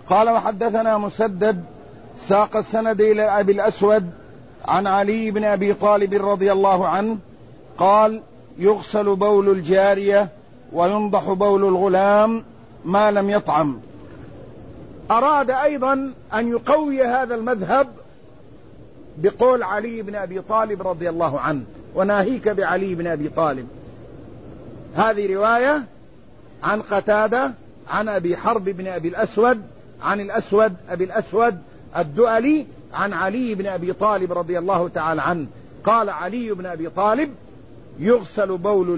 قال وحدثنا مسدد ساق السند إلى أبي الأسود عن علي بن أبي طالب رضي الله عنه قال يغسل بول الجارية وينضح بول الغلام ما لم يطعم. أراد أيضا أن يقوي هذا المذهب بقول علي بن أبي طالب رضي الله عنه، وناهيك بعلي بن أبي طالب. هذه رواية عن قتادة عن أبي حرب بن أبي الأسود عن الأسود أبي الأسود الدؤلي عن علي بن أبي طالب رضي الله تعالى عنه قال علي بن أبي طالب يغسل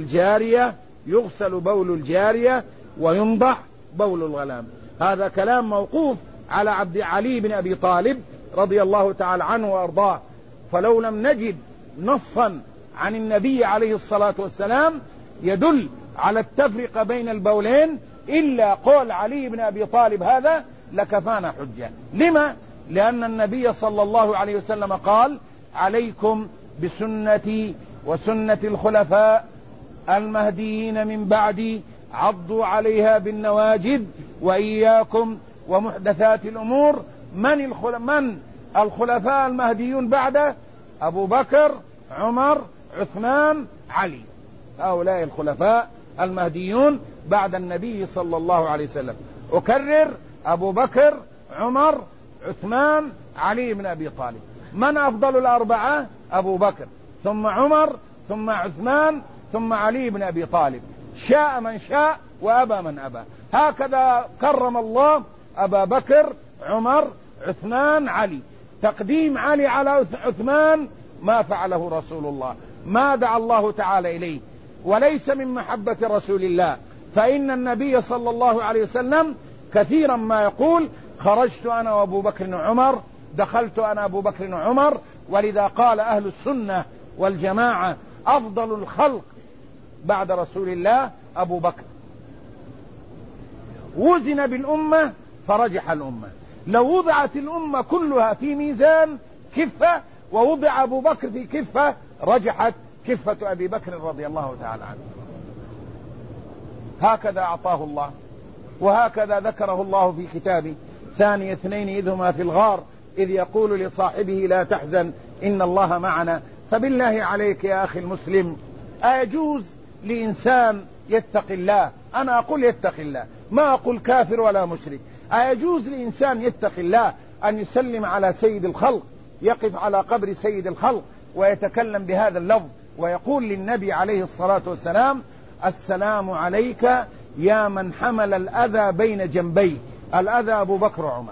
بول الجارية وينضح بول الغلام. هذا كلام موقوف على عبد علي بن أبي طالب رضي الله تعالى عنه وأرضاه، فلو لم نجد نصا عن النبي عليه الصلاة والسلام يدل على التفرقة بين البولين إلا قول علي بن أبي طالب هذا لكفانا حجة. لما؟ لأن النبي صلى الله عليه وسلم قال عليكم بسنتي وسنة الخلفاء المهديين من بعدي عضوا عليها بالنواجذ وإياكم ومحدثات الأمور. من الخلفاء المهديون بعده؟ أبو بكر، عمر، عثمان، علي. هؤلاء الخلفاء المهديون بعد النبي صلى الله عليه وسلم. أكرر: أبو بكر، عمر، عثمان، علي بن أبي طالب. من أفضل الأربعة؟ أبو بكر ثم عمر ثم عثمان ثم علي بن أبي طالب. شاء من شاء وأبى من أبى. هكذا كرم الله أبا بكر، عمر، عثمان، علي. تقديم علي على عثمان ما فعله رسول الله، ما دعا الله تعالى إليه، وليس من محبة رسول الله. فإن النبي صلى الله عليه وسلم كثيرا ما يقول خرجت أنا وأبو بكر وعمر، دخلت أنا أبو بكر وعمر. ولذا قال أهل السنة والجماعة أفضل الخلق بعد رسول الله أبو بكر. وزن بالأمة فرجح الأمة. لو وضعت الأمة كلها في ميزان كفة ووضع أبو بكر في كفة رجحت كفة أبي بكر رضي الله تعالى عنه. هكذا أعطاه الله، وهكذا ذكره الله في كتابه: ثاني اثنين إذ هما في الغار إذ يقول لصاحبه لا تحزن إن الله معنا. فبالله عليك يا أخي المسلم، أيجوز لإنسان يتقي الله، أنا أقول يتقي الله ما أقول كافر ولا مشرك، أيجوز لإنسان يتقي الله أن يسلم على سيد الخلق، يقف على قبر سيد الخلق ويتكلم بهذا اللفظ ويقول للنبي عليه الصلاة والسلام: السلام عليك يا من حمل الأذى بين جنبيه؟ الأذى أبو بكر وعمر.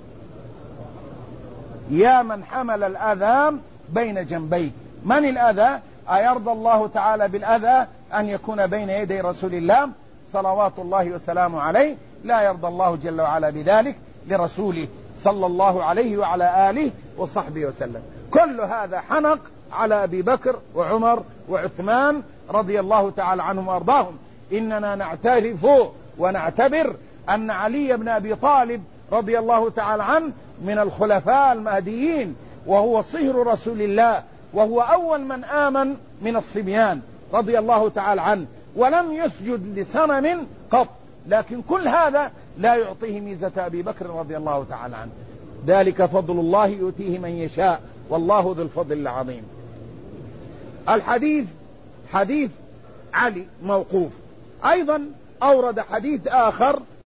يا من حمل الأذى بين جنبيه. من الأذى؟ أيرضى الله تعالى بالأذى أن يكون بين يدي رسول الله صلوات الله وسلامه عليه؟ لا يرضى الله جل وعلا بذلك لرسوله صلى الله عليه وعلى آله وصحبه وسلم. كل هذا حنق على أبي بكر وعمر وعثمان رضي الله تعالى عنهم وأرضاهم. إننا نعترف ونعتبر أن علي بن أبي طالب رضي الله تعالى عنه من الخلفاء المهديين، وهو صهر رسول الله، وهو أول من آمن من الصبيان رضي الله تعالى عنه، ولم يسجد لصنم قط. لكن كل هذا لا يعطيه ميزة أبي بكر رضي الله تعالى عنه. ذلك فضل الله يؤتيه من يشاء والله ذو الفضل العظيم. الحديث حديث علي موقوف. أيضا أورد حديث آخر